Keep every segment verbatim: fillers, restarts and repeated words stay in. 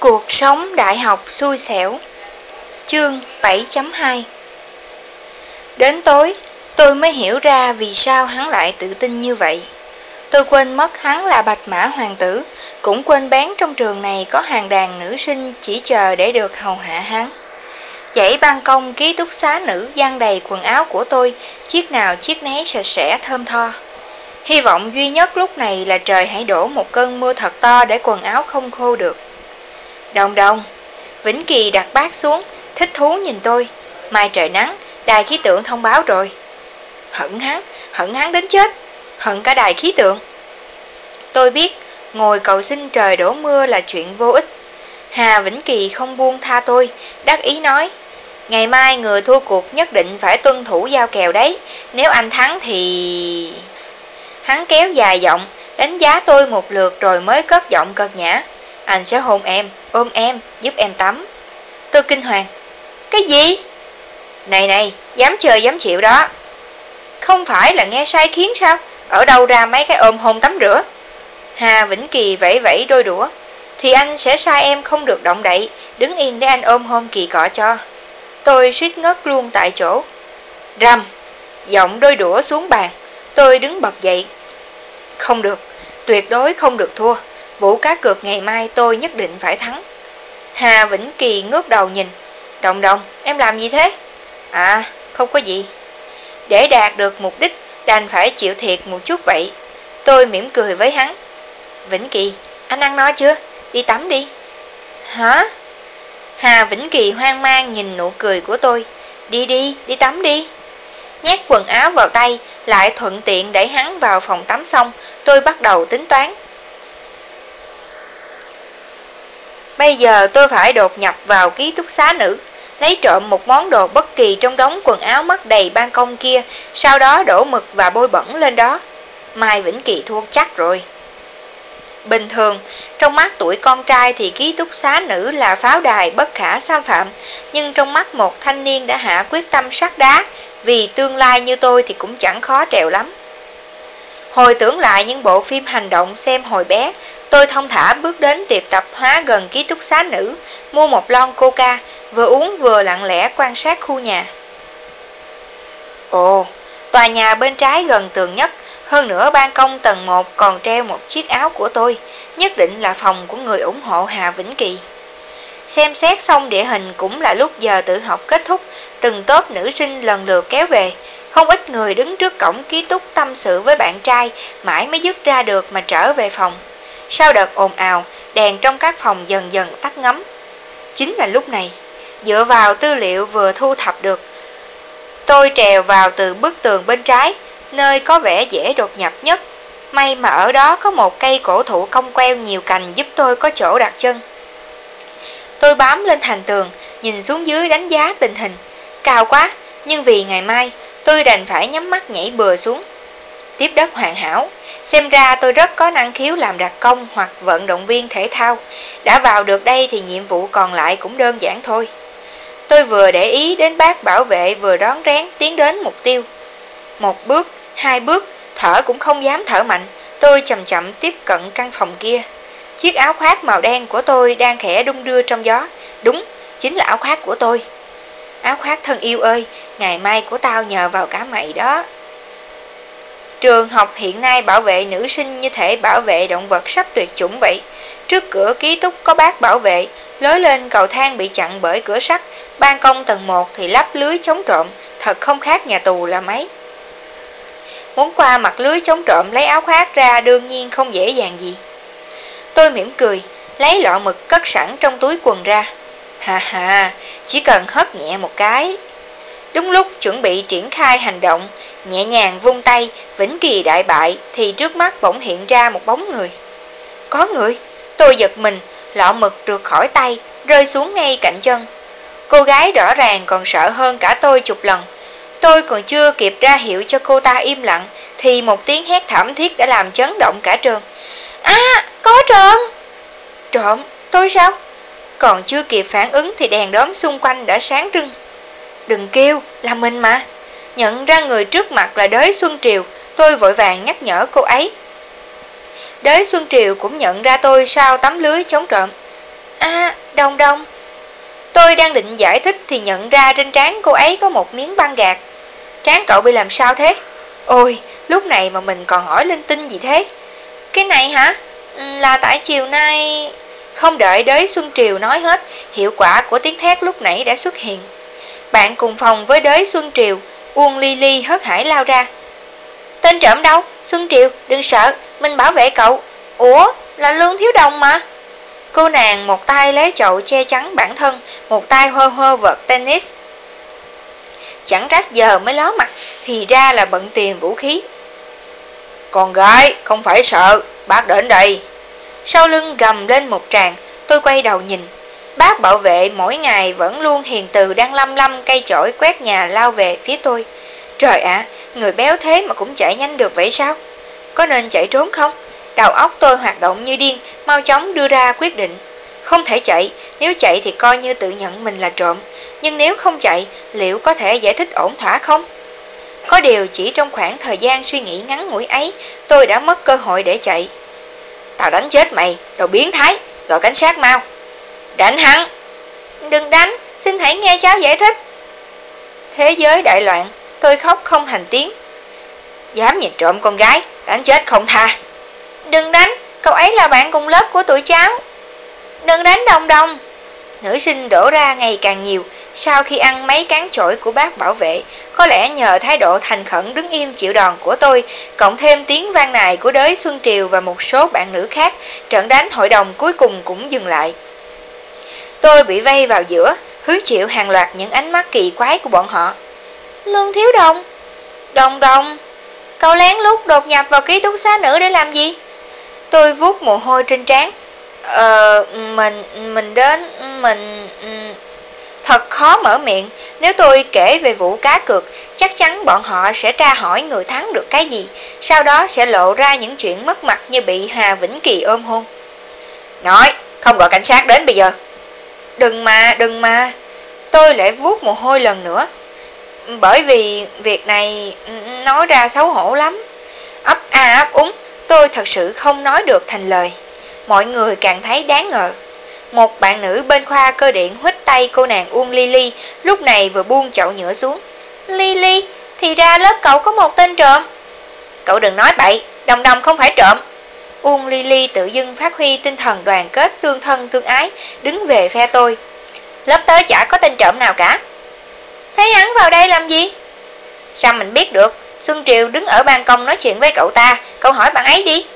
Cuộc sống đại học xui xẻo. Chương bảy chấm hai. Đến tối, tôi mới hiểu ra vì sao hắn lại tự tin như vậy. Tôi quên mất hắn là bạch mã hoàng tử, cũng quên bán trong trường này có hàng đàn nữ sinh chỉ chờ để được hầu hạ hắn. Dãy ban công ký túc xá nữ dang đầy quần áo của tôi, chiếc nào chiếc nấy sạch sẽ thơm tho. Hy vọng duy nhất lúc này là trời hãy đổ một cơn mưa thật to để quần áo không khô được. Đồng đồng, Vĩnh Kỳ đặt bát xuống, thích thú nhìn tôi. Mai trời nắng, đài khí tượng thông báo rồi. Hận hắn, hận hắn đến chết, hận cả đài khí tượng. Tôi biết, ngồi cầu xin trời đổ mưa là chuyện vô ích. Hà Vĩnh Kỳ không buông tha tôi, đắc ý nói, ngày mai người thua cuộc nhất định phải tuân thủ giao kèo đấy, nếu anh thắng thì... Hắn kéo dài giọng, đánh giá tôi một lượt rồi mới cất giọng cợt nhã. Anh sẽ hôn em, ôm em, giúp em tắm. Tôi kinh hoàng. Cái gì? Này này, dám chơi dám chịu đó. Không phải là nghe sai khiến sao? Ở đâu ra mấy cái ôm hôn tắm rửa? Hà Vĩnh Kỳ vẫy vẫy đôi đũa. Thì anh sẽ sai em không được động đậy, đứng yên để anh ôm hôn kỳ cọ cho. Tôi suýt ngất luôn tại chỗ. Rầm, giọng đôi đũa xuống bàn. Tôi đứng bật dậy. Không được, tuyệt đối không được thua. Vụ cá cược ngày mai tôi nhất định phải thắng. Hà Vĩnh Kỳ ngước đầu nhìn. Đồng đồng, em làm gì thế? À, không có gì. Để đạt được mục đích, đành phải chịu thiệt một chút vậy. Tôi mỉm cười với hắn. Vĩnh Kỳ, anh ăn no chưa? Đi tắm đi. Hả? Hà Vĩnh Kỳ hoang mang nhìn nụ cười của tôi. Đi đi, đi tắm đi. Nhét quần áo vào tay, lại thuận tiện đẩy hắn vào phòng tắm xong, tôi bắt đầu tính toán. Bây giờ tôi phải đột nhập vào ký túc xá nữ, lấy trộm một món đồ bất kỳ trong đống quần áo mắc đầy ban công kia, sau đó đổ mực và bôi bẩn lên đó. Mai Vĩnh Kỳ thua chắc rồi. Bình thường, trong mắt tuổi con trai thì ký túc xá nữ là pháo đài bất khả xâm phạm, nhưng trong mắt một thanh niên đã hạ quyết tâm sắt đá, vì tương lai như tôi thì cũng chẳng khó trèo lắm. Hồi tưởng lại những bộ phim hành động xem hồi bé, tôi thong thả bước đến tiệm tạp hóa gần ký túc xá nữ, mua một lon coca, vừa uống vừa lặng lẽ quan sát khu nhà. Ồ, tòa nhà bên trái gần tường nhất, hơn nữa ban công tầng một còn treo một chiếc áo của tôi, nhất định là phòng của người ủng hộ Hà Vĩnh Kỳ. Xem xét xong địa hình cũng là lúc giờ tự học kết thúc, từng tốp nữ sinh lần lượt kéo về, không ít người đứng trước cổng ký túc tâm sự với bạn trai, mãi mới dứt ra được mà trở về phòng. Sau đợt ồn ào, đèn trong các phòng dần dần tắt ngấm. Chính là lúc này, dựa vào tư liệu vừa thu thập được, tôi trèo vào từ bức tường bên trái, nơi có vẻ dễ đột nhập nhất. May mà ở đó có một cây cổ thụ cong queo nhiều cành giúp tôi có chỗ đặt chân. Tôi bám lên thành tường, nhìn xuống dưới đánh giá tình hình. Cao quá, nhưng vì ngày mai, tôi đành phải nhắm mắt nhảy bừa xuống. Tiếp đất hoàn hảo, xem ra tôi rất có năng khiếu làm đặc công hoặc vận động viên thể thao. Đã vào được đây thì nhiệm vụ còn lại cũng đơn giản thôi. Tôi vừa để ý đến bác bảo vệ vừa rón rén tiến đến mục tiêu. Một bước, hai bước, thở cũng không dám thở mạnh, tôi chậm chậm tiếp cận căn phòng kia. Chiếc áo khoác màu đen của tôi đang khẽ đung đưa trong gió. Đúng, chính là áo khoác của tôi. Áo khoác thân yêu ơi, ngày mai của tao nhờ vào cả mày đó. Trường học hiện nay bảo vệ nữ sinh như thể bảo vệ động vật sắp tuyệt chủng vậy. Trước cửa ký túc có bác bảo vệ, lối lên cầu thang bị chặn bởi cửa sắt, ban công tầng một thì lắp lưới chống trộm, thật không khác nhà tù là mấy. Muốn qua mặt lưới chống trộm lấy áo khoác ra đương nhiên không dễ dàng gì. Tôi mỉm cười, lấy lọ mực cất sẵn trong túi quần ra. Hà hà, chỉ cần hất nhẹ một cái. Đúng lúc chuẩn bị triển khai hành động, nhẹ nhàng vung tay, Vĩnh Kỳ đại bại, thì trước mắt bỗng hiện ra một bóng người. Có người, tôi giật mình, lọ mực trượt khỏi tay, rơi xuống ngay cạnh chân. Cô gái rõ ràng còn sợ hơn cả tôi chục lần. Tôi còn chưa kịp ra hiệu cho cô ta im lặng, thì một tiếng hét thảm thiết đã làm chấn động cả trường. À, có trộm! Trộm? Tôi sao? Còn chưa kịp phản ứng thì đèn đóm xung quanh đã sáng trưng. Đừng kêu, là mình mà. Nhận ra người trước mặt là Đới Xuân Triều, tôi vội vàng nhắc nhở cô ấy. Đới Xuân Triều cũng nhận ra tôi sau tấm lưới chống trộm. À, Đồng Đồng. Tôi đang định giải thích thì nhận ra trên trán cô ấy có một miếng băng gạc. Trán cậu bị làm sao thế? Ôi, lúc này mà mình còn hỏi linh tinh gì thế? Cái này hả? Là tại chiều nay... Không đợi Đới Xuân Triều nói hết, hiệu quả của tiếng thét lúc nãy đã xuất hiện. Bạn cùng phòng với Đới Xuân Triều, Uông Ly Ly hớt hải lao ra. Tên trộm đâu? Xuân Triều, đừng sợ, mình bảo vệ cậu. Ủa, là Lương Thiếu Đồng mà. Cô nàng một tay lấy chậu che chắn bản thân, một tay hơ hơ vợt tennis. Chẳng trách giờ mới ló mặt, thì ra là bận tiền vũ khí. Con gái, không phải sợ, bác đến đây. Sau lưng gầm lên một tràng, tôi quay đầu nhìn. Bác bảo vệ mỗi ngày vẫn luôn hiền từ đang lăm lăm cây chổi quét nhà lao về phía tôi. Trời ạ, người béo thế mà cũng chạy nhanh được vậy sao? Có nên chạy trốn không? Đầu óc tôi hoạt động như điên, mau chóng đưa ra quyết định. Không thể chạy, nếu chạy thì coi như tự nhận mình là trộm. Nhưng nếu không chạy, liệu có thể giải thích ổn thỏa không? Có điều chỉ trong khoảng thời gian suy nghĩ ngắn ngủi ấy, tôi đã mất cơ hội để chạy. Tao đánh chết mày, đồ biến thái, gọi cảnh sát mau. Đánh hắn. Đừng đánh, xin hãy nghe cháu giải thích. Thế giới đại loạn, tôi khóc không thành tiếng. Dám nhìn trộm con gái, đánh chết không tha. Đừng đánh, cậu ấy là bạn cùng lớp của tụi cháu. Đừng đánh Đồng Đồng. Nữ sinh đổ ra ngày càng nhiều. Sau khi ăn mấy cán chổi của bác bảo vệ, có lẽ nhờ thái độ thành khẩn đứng im chịu đòn của tôi, cộng thêm tiếng vang nài của Đới Xuân Triều và một số bạn nữ khác, trận đánh hội đồng cuối cùng cũng dừng lại. Tôi bị vây vào giữa, hứng chịu hàng loạt những ánh mắt kỳ quái của bọn họ. Lương Thiếu Đồng. Đồng Đồng, cậu lén lút đột nhập vào ký túc xá nữ để làm gì? Tôi vuốt mồ hôi trên trán. Ờ, mình, mình đến, mình... Thật khó mở miệng, nếu tôi kể về vụ cá cược, chắc chắn bọn họ sẽ tra hỏi người thắng được cái gì, sau đó sẽ lộ ra những chuyện mất mặt như bị Hà Vĩnh Kỳ ôm hôn. Nói, không gọi cảnh sát đến bây giờ. Đừng mà, đừng mà. Tôi lại vuốt mồ hôi lần nữa. Bởi vì việc này nói ra xấu hổ lắm. Ấp a ấp úng, tôi thật sự không nói được thành lời. Mọi người càng thấy đáng ngờ. Một bạn nữ bên khoa cơ điện huých tay cô nàng Uông Ly Ly, lúc này vừa buông chậu nhựa xuống. Ly Ly, thì ra lớp cậu có một tên trộm. Cậu đừng nói bậy, Đồng Đồng không phải trộm. Uông Ly Ly tự dưng phát huy tinh thần đoàn kết tương thân tương ái, đứng về phe tôi. Lớp tớ chả có tên trộm nào cả. Thấy hắn vào đây làm gì? Sao mình biết được? Xuân Triều đứng ở ban công nói chuyện với cậu ta, cậu hỏi bạn ấy đi.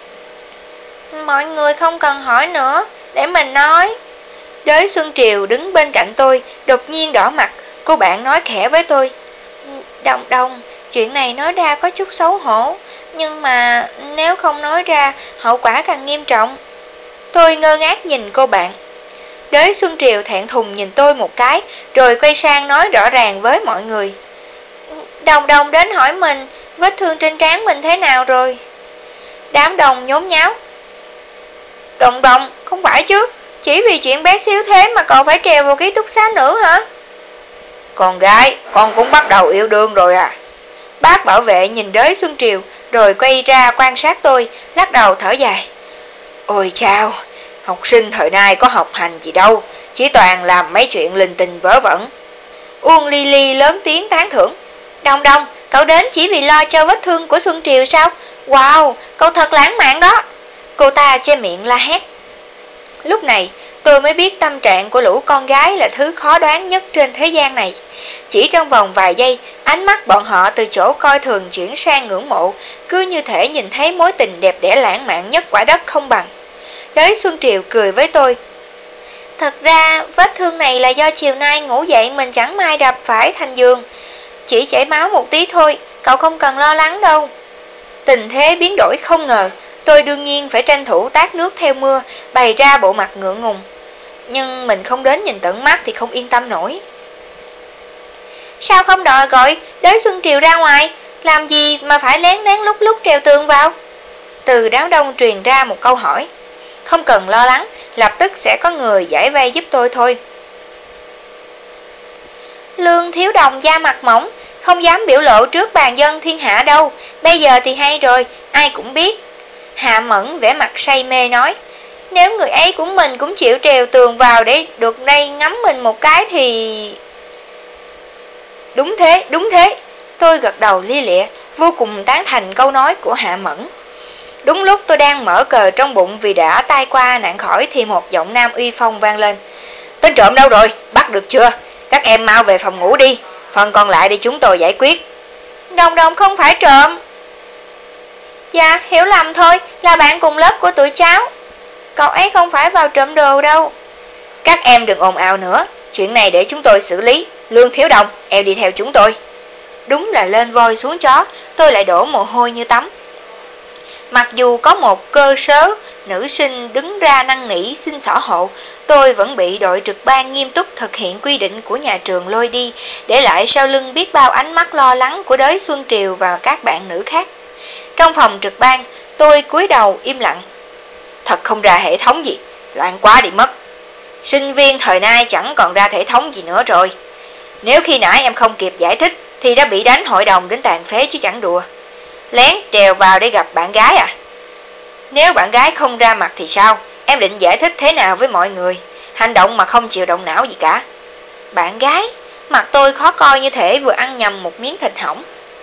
Mọi người không cần hỏi nữa, để mình nói. Đới Xuân Triều đứng bên cạnh tôi, đột nhiên đỏ mặt, cô bạn nói khẽ với tôi. Đồng Đồng, chuyện này nói ra có chút xấu hổ, nhưng mà nếu không nói ra, hậu quả càng nghiêm trọng. Tôi ngơ ngác nhìn cô bạn. Đới Xuân Triều thẹn thùng nhìn tôi một cái, rồi quay sang nói rõ ràng với mọi người. Đồng Đồng đến hỏi mình, vết thương trên trán mình thế nào rồi? Đám đông nhốn nháo. Đồng Đồng, không phải chứ, chỉ vì chuyện bé xíu thế mà cậu phải trèo vào ký túc xá nữ hả? Con gái, con cũng bắt đầu yêu đương rồi à? Bác bảo vệ nhìn Đới Xuân Triều, rồi quay ra quan sát tôi, lắc đầu thở dài. Ôi chao, học sinh thời nay có học hành gì đâu, chỉ toàn làm mấy chuyện linh tinh vớ vẩn. Uông Ly Ly lớn tiếng tán thưởng. Đồng Đồng, cậu đến chỉ vì lo cho vết thương của Xuân Triều sao? Wow, cậu thật lãng mạn đó. Cô ta che miệng la hét. Lúc này tôi mới biết tâm trạng của lũ con gái là thứ khó đoán nhất trên thế gian này. Chỉ trong vòng vài giây, ánh mắt bọn họ từ chỗ coi thường chuyển sang ngưỡng mộ, cứ như thể nhìn thấy mối tình đẹp đẽ lãng mạn nhất quả đất không bằng. Đới Xuân Triều cười với tôi. Thật ra vết thương này là do chiều nay ngủ dậy mình chẳng may đập phải thành giường. Chỉ chảy máu một tí thôi, cậu không cần lo lắng đâu. Tình thế biến đổi không ngờ, tôi đương nhiên phải tranh thủ tát nước theo mưa, bày ra bộ mặt ngượng ngùng. Nhưng mình không đến nhìn tận mắt thì không yên tâm nổi. Sao không đòi gọi Đới Xuân Triều ra ngoài? Làm gì mà phải lén lén lúc lúc trèo tường vào? Từ đám đông truyền ra một câu hỏi. Không cần lo lắng, lập tức sẽ có người giải vây giúp tôi thôi. Lương Thiếu Đồng da mặt mỏng, không dám biểu lộ trước bàn dân thiên hạ đâu. Bây giờ thì hay rồi, ai cũng biết. Hạ Mẫn vẻ mặt say mê nói. Nếu người ấy của mình cũng chịu trèo tường vào để được đây ngắm mình một cái thì... Đúng thế, đúng thế. Tôi gật đầu lia lịa, vô cùng tán thành câu nói của Hạ Mẫn. Đúng lúc tôi đang mở cờ trong bụng vì đã tai qua nạn khỏi thì một giọng nam uy phong vang lên. Tên trộm đâu rồi? Bắt được chưa? Các em mau về phòng ngủ đi, phần còn lại để chúng tôi giải quyết. Đồng Đồng không phải trộm. Dạ, hiểu lầm thôi, là bạn cùng lớp của tụi cháu. Cậu ấy không phải vào trộm đồ đâu. Các em đừng ồn ào nữa, chuyện này để chúng tôi xử lý. Lương Thiếu Đồng, em đi theo chúng tôi. Đúng là lên voi xuống chó, tôi lại đổ mồ hôi như tắm. Mặc dù có một cơ sớ nữ sinh đứng ra năn nỉ xin xỏ hộ, tôi vẫn bị đội trực ban nghiêm túc thực hiện quy định của nhà trường lôi đi, để lại sau lưng biết bao ánh mắt lo lắng của đới Xuân Triều và các bạn nữ khác. Trong phòng trực ban, tôi cúi đầu im lặng. Thật không ra hệ thống gì, loạn quá đi mất. Sinh viên thời nay chẳng còn ra hệ thống gì nữa rồi. Nếu khi nãy em không kịp giải thích thì đã bị đánh hội đồng đến tàn phế chứ chẳng đùa. Lén trèo vào để gặp bạn gái à? Nếu bạn gái không ra mặt thì sao? Em định giải thích thế nào với mọi người? Hành động mà không chịu động não gì cả. Bạn gái? Mặt tôi khó coi như thể vừa ăn nhầm một miếng thịt hỏng.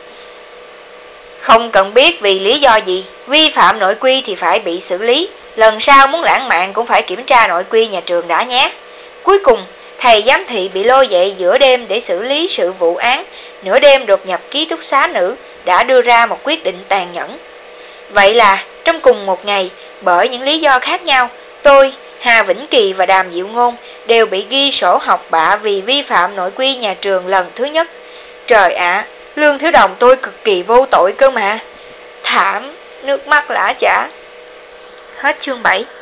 Không cần biết vì lý do gì, vi phạm nội quy thì phải bị xử lý. Lần sau muốn lãng mạn cũng phải kiểm tra nội quy nhà trường đã nhé. Cuối cùng, thầy giám thị bị lôi dậy giữa đêm để xử lý sự vụ án. Nửa đêm đột nhập ký túc xá nữ đã đưa ra một quyết định tàn nhẫn. Vậy là trong cùng một ngày, bởi những lý do khác nhau, tôi, Hà Vĩnh Kỳ và Đàm Diệu Ngôn đều bị ghi sổ học bạ vì vi phạm nội quy nhà trường lần thứ nhất. Trời ạ, Lương Thiếu Đồng tôi cực kỳ vô tội cơ mà. Thảm, nước mắt lã chả. Hết chương bảy.